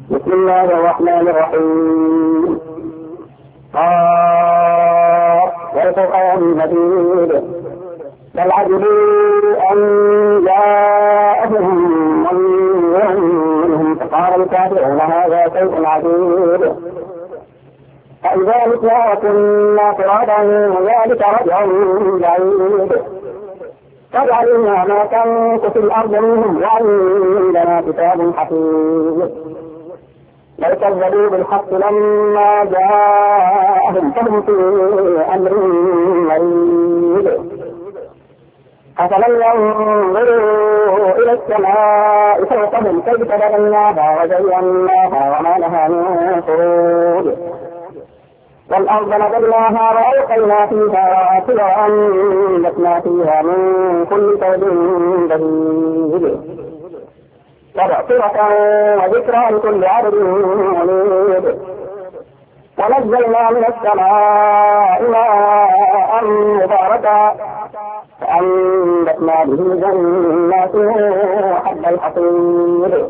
بسم الله الرحمن الرحيم. والقرآن المجيد بل عجبوا أن جاءهم منذر منهم فقال الكافرون هذا شيء عجيب فإذا متنا وكنا ترابا ذلك رجع بعيد قد علمنا ما تنقص الأرض منهم وعندنا كتاب حفيظ بل كذبوا بالحق لما جاءهم فهم في أمر مريض أفلم ينظروا إلى السماء فوقهم كيف بنيناها وزيناها وما لها من فروج والأرض مددناها وألقينا فيها رواسي وأنبتنا فيها من كل شيء بهيج تبصرة وذكرى لكل عبد منيب ونزلنا من السماء ماء مباركا فأنبتنا به جنات وحب الحصيد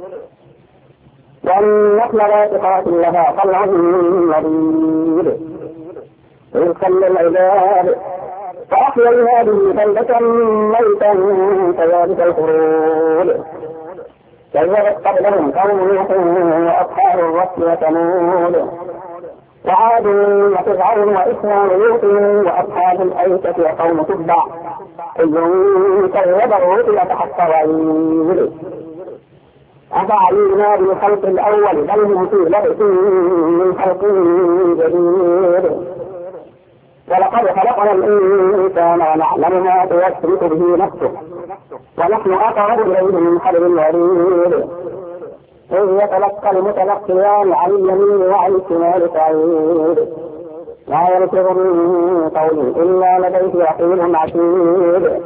والنخل باسقات لها طلع نضيد رزقا للعباد فأحيينا به بلدة ميتا كذلك الخروج كذبت قبلهم قوم نوح وأصحاب الرس وثمود وعاد وفرعون وإخوان لوط وأصحاب الأيكة وقوم تبع كل كذب الرسل فحق وعيد أفعلينا بالخلق الأول بل هم في لبس من خلق جديد ولقد خلقنا الإنسان ونعلم ما توسوس به نفسه ونحن أقرب إليه من حبل الوريد إذ يتلقى المتلقيان عن اليمين وعن الشمال قعيد لا يلفظ من قول إلا لديه رقيب عتيد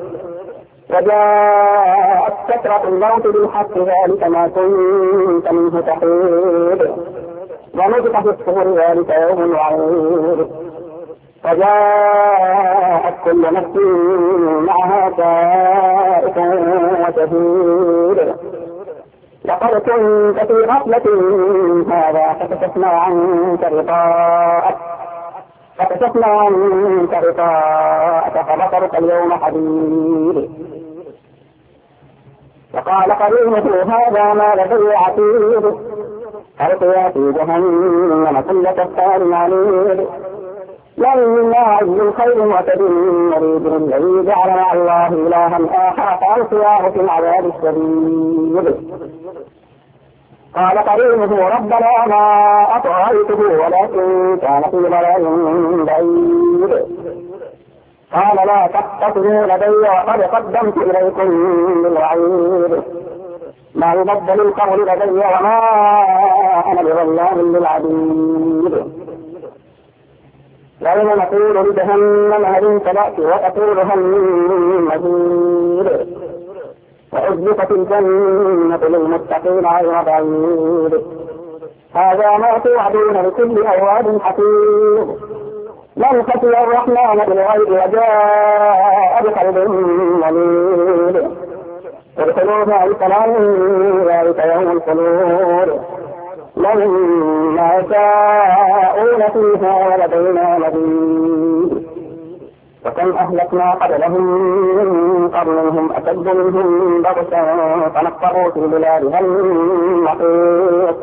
وجاءت سكرة الموت بالحق ذلك ما كنت منه تحيد ونفخ في الصور ذلك يوم وعيد وجاءت كل نفس معها سائق وشهيد لقد كنت في غفلة من هذا فكشفنا عنك غطاءك فبصرك اليوم حديد وقال قرينه هذا ما لدي عتيد ألقيا في جهنم كل كفار عنيد لما عز خير معتد مريد الذي جعل مع الله إلها آخر فألقياه في العذاب الشديد قال قرينه ربنا ما أطغيته ولكن كان في ضلال بعيد قال لا تقتصروا لدي وقد قدمت إليكم بالوعيد ما يبدل القول لدي وما أنا بظلام للعبيد يوم نقول لجهنم هل امتلأت وتقول هل من مزيد وأزلفت الجنة للمتقين غير بعيد هذا ما توعدون لكل أواب حفيظ من خشي الرحمن بالغيب وجاء بقلب منيب ادخلوها بسلام ذلك يوم الخلود لهم ما يشاءون فيها ولدينا مزيد وكم أهلكنا قبلهم من قرن هم أشد منهم بطشا فنقروا في البلاد هل من محيط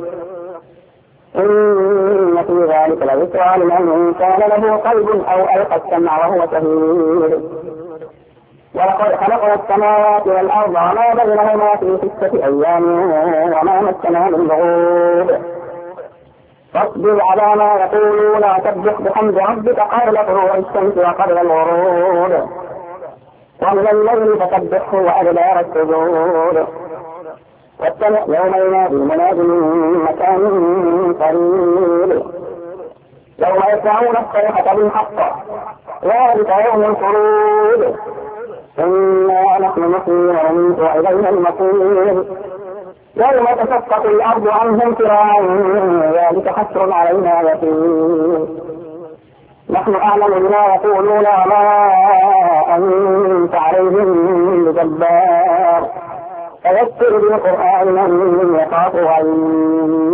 إن في ذلك لذكرى لمن كان له قلب أو ألقى السمع وهو شهيد ولقد خلقنا السماوات والأرض وما بينهما في 6 أيام وما مسنا من لغوب فاصبر على ما يقولون وسبح بحمد ربك قبل طلوع الشمس وقبل الغروب ومن الليل فسبحه وأدبار السجود واستمع يوم ينادي المناد من مكان قريب يوم يسمعون الصيحة بالحق ذلك يوم الخروج إنا نحن نحيي ونميت وإلينا المصير يوم تشقق الأرض عنهم سراعا ذلك حسر علينا يسير نحن أعلم بما يقولون وما أنت عليهم بجبار فذكر بالقرآن من يخاف وعيد